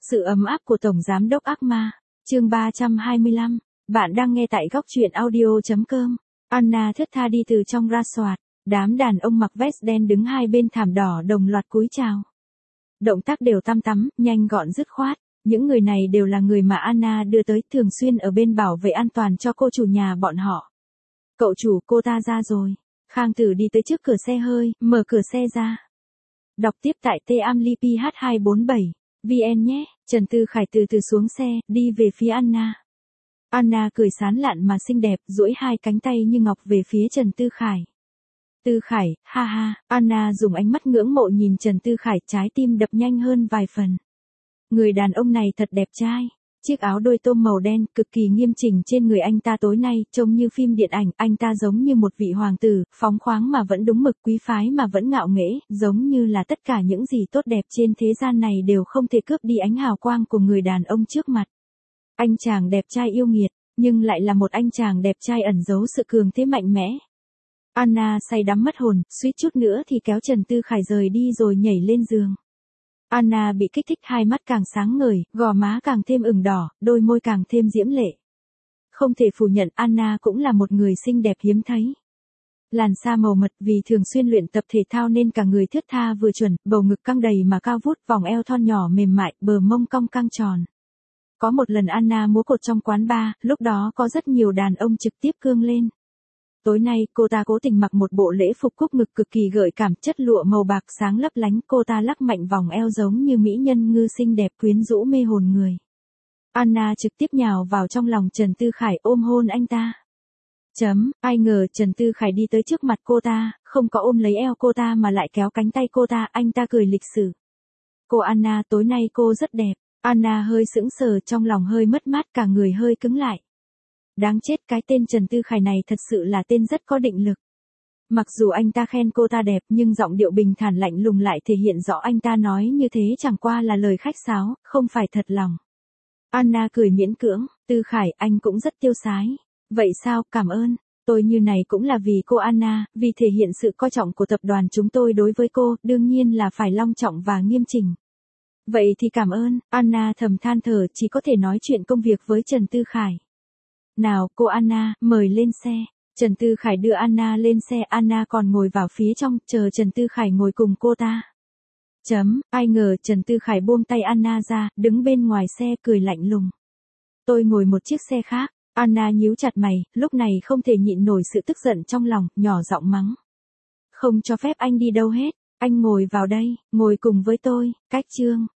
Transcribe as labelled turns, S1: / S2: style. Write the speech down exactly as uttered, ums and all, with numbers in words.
S1: Sự ấm áp của Tổng Giám đốc ác ma, chương ba trăm hai mươi lăm, bạn đang nghe tại góc truyện audio.com. Anna thướt tha đi từ trong ra soạt, đám đàn ông mặc vest đen đứng hai bên thảm đỏ đồng loạt cúi chào. Động tác đều tăm tắm, nhanh gọn dứt khoát, những người này đều là người mà Anna đưa tới thường xuyên ở bên bảo vệ an toàn cho cô chủ nhà bọn họ. Cậu chủ, cô ta ra rồi. Khang Tử đi tới trước cửa xe hơi, mở cửa xe ra. Đọc tiếp tại t a m l i p h hai bốn bảy vn nhé. Trần Tư Khải từ từ xuống xe, đi về phía Anna. Anna cười sán lạn mà xinh đẹp, duỗi hai cánh tay như ngọc về phía Trần Tư Khải. Tư Khải, ha ha, Anna dùng ánh mắt ngưỡng mộ nhìn Trần Tư Khải, trái tim đập nhanh hơn vài phần. Người đàn ông này thật đẹp trai. Chiếc áo đôi tôm màu đen, cực kỳ nghiêm chỉnh trên người anh ta tối nay, trông như phim điện ảnh, anh ta giống như một vị hoàng tử, phóng khoáng mà vẫn đúng mực, quý phái mà vẫn ngạo nghễ, giống như là tất cả những gì tốt đẹp trên thế gian này đều không thể cướp đi ánh hào quang của người đàn ông trước mặt. Anh chàng đẹp trai yêu nghiệt, nhưng lại là một anh chàng đẹp trai ẩn giấu sự cường thế mạnh mẽ. Anna say đắm mất hồn, suýt chút nữa thì kéo Trần Tư Khải rời đi rồi nhảy lên giường. Anna bị kích thích, hai mắt càng sáng ngời, gò má càng thêm ửng đỏ, đôi môi càng thêm diễm lệ. Không thể phủ nhận Anna cũng là một người xinh đẹp hiếm thấy. Làn da màu mật, vì thường xuyên luyện tập thể thao nên cả người thướt tha vừa chuẩn, bầu ngực căng đầy mà cao vút, vòng eo thon nhỏ mềm mại, bờ mông cong căng tròn. Có một lần Anna múa cột trong quán bar, lúc đó có rất nhiều đàn ông trực tiếp cương lên. Tối nay, cô ta cố tình mặc một bộ lễ phục cúc ngực cực kỳ gợi cảm, chất lụa màu bạc sáng lấp lánh, cô ta lắc mạnh vòng eo giống như mỹ nhân ngư xinh đẹp quyến rũ mê hồn người. Anna trực tiếp nhào vào trong lòng Trần Tư Khải, ôm hôn anh ta. Chấm, ai ngờ Trần Tư Khải đi tới trước mặt cô ta, không có ôm lấy eo cô ta mà lại kéo cánh tay cô ta, anh ta cười lịch sự. Cô Anna, tối nay cô rất đẹp. Anna hơi sững sờ, trong lòng hơi mất mát, cả người hơi cứng lại. Đáng chết, cái tên Trần Tư Khải này thật sự là tên rất có định lực. Mặc dù anh ta khen cô ta đẹp nhưng giọng điệu bình thản lạnh lùng lại thể hiện rõ anh ta nói như thế chẳng qua là lời khách sáo, không phải thật lòng. Anna cười miễn cưỡng, Tư Khải, anh cũng rất tiêu sái. Vậy sao, cảm ơn. Tôi như này cũng là vì cô Anna, vì thể hiện sự coi trọng của tập đoàn chúng tôi đối với cô, đương nhiên là phải long trọng và nghiêm chỉnh. Vậy thì cảm ơn, Anna thầm than thở, chỉ có thể nói chuyện công việc với Trần Tư Khải. Nào, cô Anna, mời lên xe. Trần Tư Khải đưa Anna lên xe, Anna còn ngồi vào phía trong, chờ Trần Tư Khải ngồi cùng cô ta. Chấm, ai ngờ Trần Tư Khải buông tay Anna ra, đứng bên ngoài xe cười lạnh lùng. Tôi ngồi một chiếc xe khác. Anna nhíu chặt mày, lúc này không thể nhịn nổi sự tức giận trong lòng, nhỏ giọng mắng. Không cho phép anh đi đâu hết, anh ngồi vào đây, ngồi cùng với tôi, cách chương.